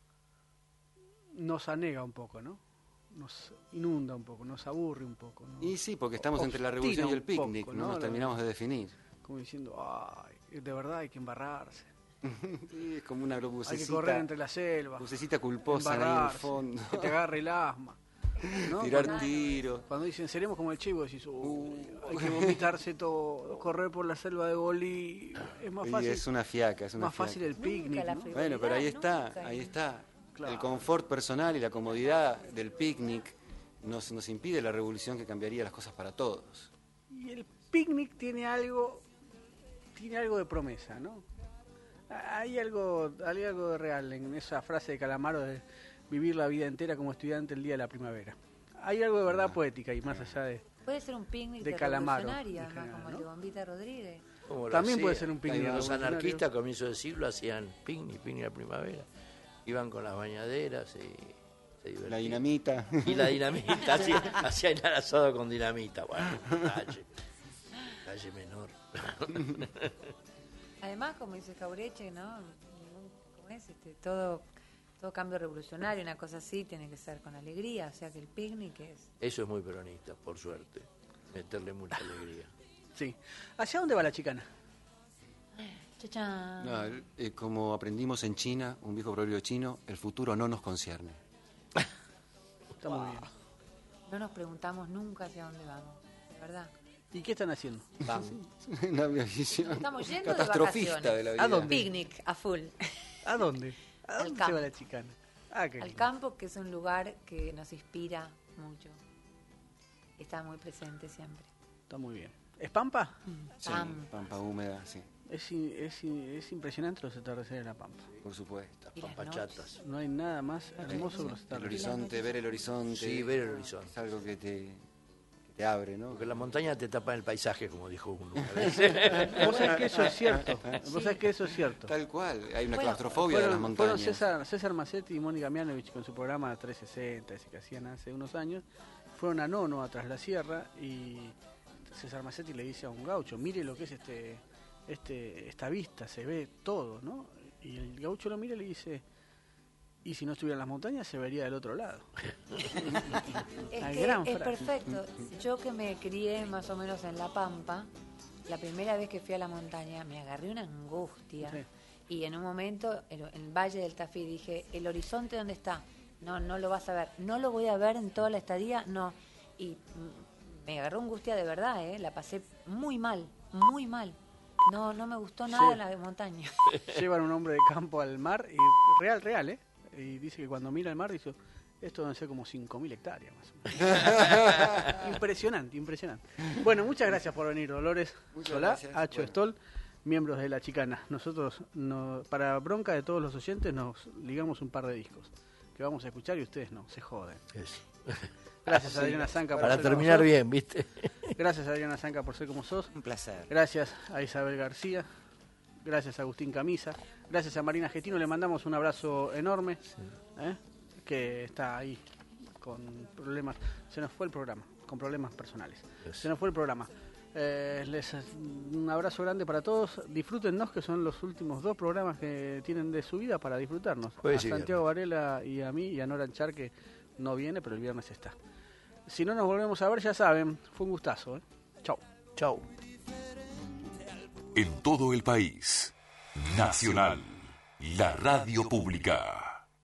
nos anega un poco, ¿no? Nos inunda un poco, nos aburre un poco, ¿no? Y sí, porque estamos entre la Obstina revolución y el un poco, picnic, ¿no? no nos terminamos de definir. Como diciendo, ay, de verdad hay que embarrarse. Sí, es como una Hay que lucecita, correr entre la selva. lucecita culposa ahí en el embarrarse, fondo. que te agarre el asma. ¿no? Tirar Cuando- tiros. Cuando dicen, seremos como el chivo, decís, hay que vomitarse todo, correr por la selva de Bolivia. Es más Y fácil. es una fiaca, es una más fácil fiaca. el picnic, la ¿no? frivolidad. Bueno, pero ahí está, Nunca. ahí está. Claro. El confort personal y la comodidad del picnic nos impide la revolución que cambiaría las cosas para todos. Y el picnic tiene algo de promesa, ¿no? Hay algo de real en esa frase de Calamaro de vivir la vida entera como estudiante el día de la primavera. Hay algo de verdad poética y más allá de... Puede ser un picnic de de Calamaro, revolucionaria, en ¿no? general, Como el ¿no? de Bombita Rodríguez. Como lo También puede hacían. ser un picnic Los revolucionario. anarquistas a comienzos del siglo hacían picnic a primavera. Iban con las bañaderas y se divertían. La dinamita. Y la dinamita, hacían el asado con dinamita. Bueno, calle menor. Además, como dice Jaureche, ¿no? ¿Cómo es? Todo Todo cambio revolucionario, una cosa así, tiene que ser con alegría, o sea que el picnic es... Eso es muy peronista, por suerte. Meterle mucha alegría. Sí. ¿Hacia dónde va la chicana? Chachán. No, como aprendimos en China, un viejo proverbio chino, el futuro no nos concierne. Está muy bien. No nos preguntamos nunca hacia dónde vamos, de verdad. ¿Y qué están haciendo? Vamos. Una visión Estamos yendo de catastrofista vacaciones. de la vida. ¿A dónde? Picnic, a full. ¿A dónde? ¿A Al dónde se campo. va la chicana? Ah, qué Al lindo. campo, que es un lugar que nos inspira mucho. Está muy presente siempre. Está muy bien. ¿Es Pampa? Sí, pampa húmeda, sí, Es impresionante los atardeceres de la Pampa. por supuesto. Y las Pampachatas. No hay nada más hermoso que los El atardeceres. horizonte, ver el horizonte. Sí, ver el horizonte. Es algo que te abre, ¿no? Porque la montaña te tapa el paisaje, como dijo uno una vez. Vos sabés que eso es cierto. Vos sabés que eso es cierto. Tal cual, hay una Bueno, claustrofobia de las Fueron montañas. César Macetti y Mónica Mianovich con su programa 360, ese que hacían hace unos años. Fueron a Nono, atrás la sierra, y César Macetti le dice a un gaucho, mire lo que es esta vista, se ve todo, ¿no? Y el gaucho lo mira y le dice, y si no estuvieran las montañas se vería del otro lado. Es Una que gran es frase. perfecto. Yo que me crié más o menos en La Pampa, la primera vez que fui a la montaña me agarré una angustia. Sí. Y en un momento, en el Valle del Tafí, dije, ¿el horizonte dónde está? No lo vas a ver. No lo voy a ver en toda la estadía, no. Y me agarró angustia de verdad, ¿eh? La pasé muy mal, muy mal. No me gustó nada Sí. la montaña. Llevan un hombre de campo al mar, y real, ¿eh? Y dice que cuando mira el mar, dice, esto deben ser como 5.000 hectáreas más o menos. Impresionante. Bueno, muchas gracias por venir, Dolores Muchas Solá, gracias. Acho Bueno. Stoll, miembros de La Chicana. Nosotros, para bronca de todos los oyentes, nos ligamos un par de discos que vamos a escuchar y ustedes no, se joden. Eso. Gracias a Adriana Zanca por Para ser como terminar sos. bien, ¿viste? Gracias a Adriana Zanca por ser como sos. Un placer. Gracias a Isabel García. Gracias a Agustín Camisa. Gracias a Marina Getino. Le mandamos un abrazo enorme. Que está ahí con problemas. Se nos fue el programa, con problemas personales. Se nos fue el programa. Un abrazo grande para todos. Disfrútennos, que son los últimos 2 programas que tienen de su vida para disfrutarnos. Jueves A y Santiago Varela y a mí y a Nora Anchar, que no viene, pero el viernes está. Si no nos volvemos a ver, ya saben, fue un gustazo. Chau. Chau. En todo el país, Nacional, la radio pública.